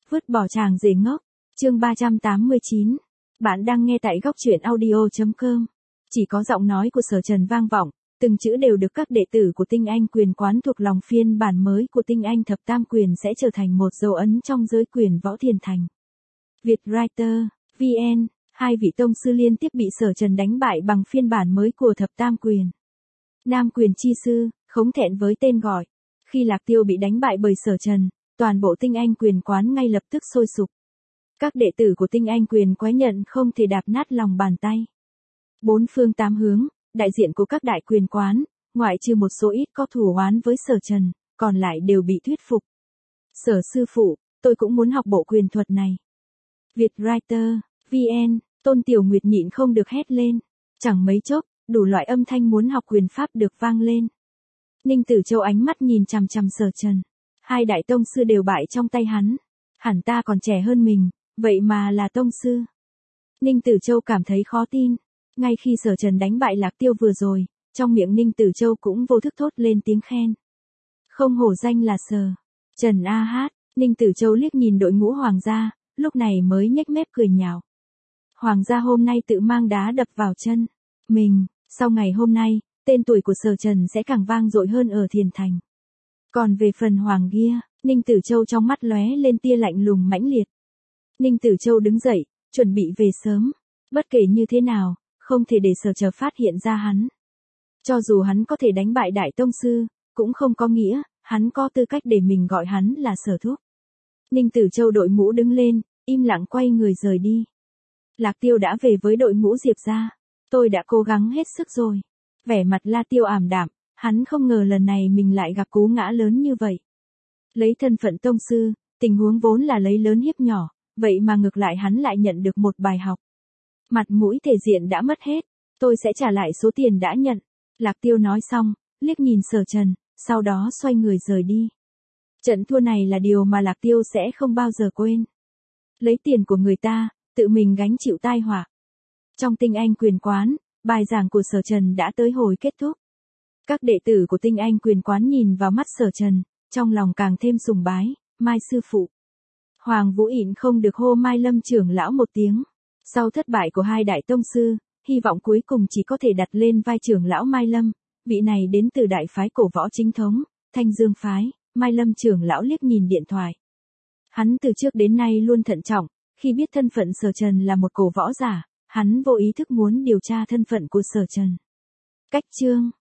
Vứt bỏ chàng rể ngốc. Chương 389. Bạn đang nghe tại góc truyện audio.com. Chỉ có giọng nói của Sở Trần vang vọng, từng chữ đều được các đệ tử của Tinh Anh Quyền quán thuộc lòng phiên bản mới của Tinh Anh Thập Tam Quyền sẽ trở thành một dấu ấn trong giới quyền võ thiên thành. Vietwriter, VN, hai vị tông sư liên tiếp bị Sở Trần đánh bại bằng phiên bản mới của Thập Tam Quyền. Nam Quyền chi sư, không thẹn với tên gọi. Khi Lạc Tiêu bị đánh bại bởi Sở Trần, toàn bộ Tinh Anh Quyền quán ngay lập tức sôi sục. Các đệ tử của Tinh Anh Quyền quái nhận không thể đạp nát lòng bàn tay. Bốn phương tám hướng, đại diện của các đại quyền quán, ngoại trừ một số ít có thù oán với Sở Trần, còn lại đều bị thuyết phục. Sở sư phụ, tôi cũng muốn học bộ quyền thuật này. Vietwriter, VN, Tôn Tiểu Nguyệt nhịn không được hét lên. Chẳng mấy chốc, đủ loại âm thanh muốn học quyền pháp được vang lên. Ninh Tử Châu ánh mắt nhìn chằm chằm Sở Trần. Hai đại tông sư đều bại trong tay hắn. Hẳn ta còn trẻ hơn mình, vậy mà là tông sư. Ninh Tử Châu cảm thấy khó tin. Ngay khi Sở Trần đánh bại Lạc Tiêu vừa rồi, trong miệng Ninh Tử Châu cũng vô thức thốt lên tiếng khen. Không hổ danh là Sở Trần a hát. Ninh Tử Châu liếc nhìn đội ngũ hoàng gia, lúc này mới nhếch mép cười nhạo. Hoàng gia hôm nay tự mang đá đập vào chân mình, sau ngày hôm nay, tên tuổi của Sở Trần sẽ càng vang dội hơn ở Thiền Thành. Còn về phần hoàng kia, Ninh Tử Châu trong mắt lóe lên tia lạnh lùng mãnh liệt. Ninh Tử Châu đứng dậy, chuẩn bị về sớm. Bất kể như thế nào, không thể để Sở Trần phát hiện ra hắn. Cho dù hắn có thể đánh bại đại tông sư, cũng không có nghĩa, hắn có tư cách để mình gọi hắn là Sở thúc. Ninh Tử Châu đội mũ đứng lên, im lặng quay người rời đi. Lạc Tiêu đã về với đội ngũ Diệp gia. Tôi đã cố gắng hết sức rồi. Vẻ mặt La Tiêu ảm đạm, hắn không ngờ lần này mình lại gặp cú ngã lớn như vậy. Lấy thân phận tông sư, tình huống vốn là lấy lớn hiếp nhỏ, vậy mà ngược lại hắn lại nhận được một bài học. Mặt mũi thể diện đã mất hết, tôi sẽ trả lại số tiền đã nhận. Lạc Tiêu nói xong, liếc nhìn Sở Trần, sau đó xoay người rời đi. Trận thua này là điều mà Lạc Tiêu sẽ không bao giờ quên. Lấy tiền của người ta, tự mình gánh chịu tai họa. Trong Tinh Anh Quyền quán, bài giảng của Sở Trần đã tới hồi kết thúc. Các đệ tử của Tinh Anh Quyền quán nhìn vào mắt Sở Trần, trong lòng càng thêm sùng bái, Mai sư phụ. Hoàng Vũ Ịn không được hô Mai Lâm trưởng lão một tiếng. Sau thất bại của hai đại tông sư, hy vọng cuối cùng chỉ có thể đặt lên vai trưởng lão Mai Lâm, vị này đến từ đại phái cổ võ chính thống, Thanh Dương phái. Mai Lâm trưởng lão liếc nhìn điện thoại. Hắn từ trước đến nay luôn thận trọng, khi biết thân phận Sở Trần là một cổ võ giả, hắn vô ý thức muốn điều tra thân phận của Sở Trần. Cách chương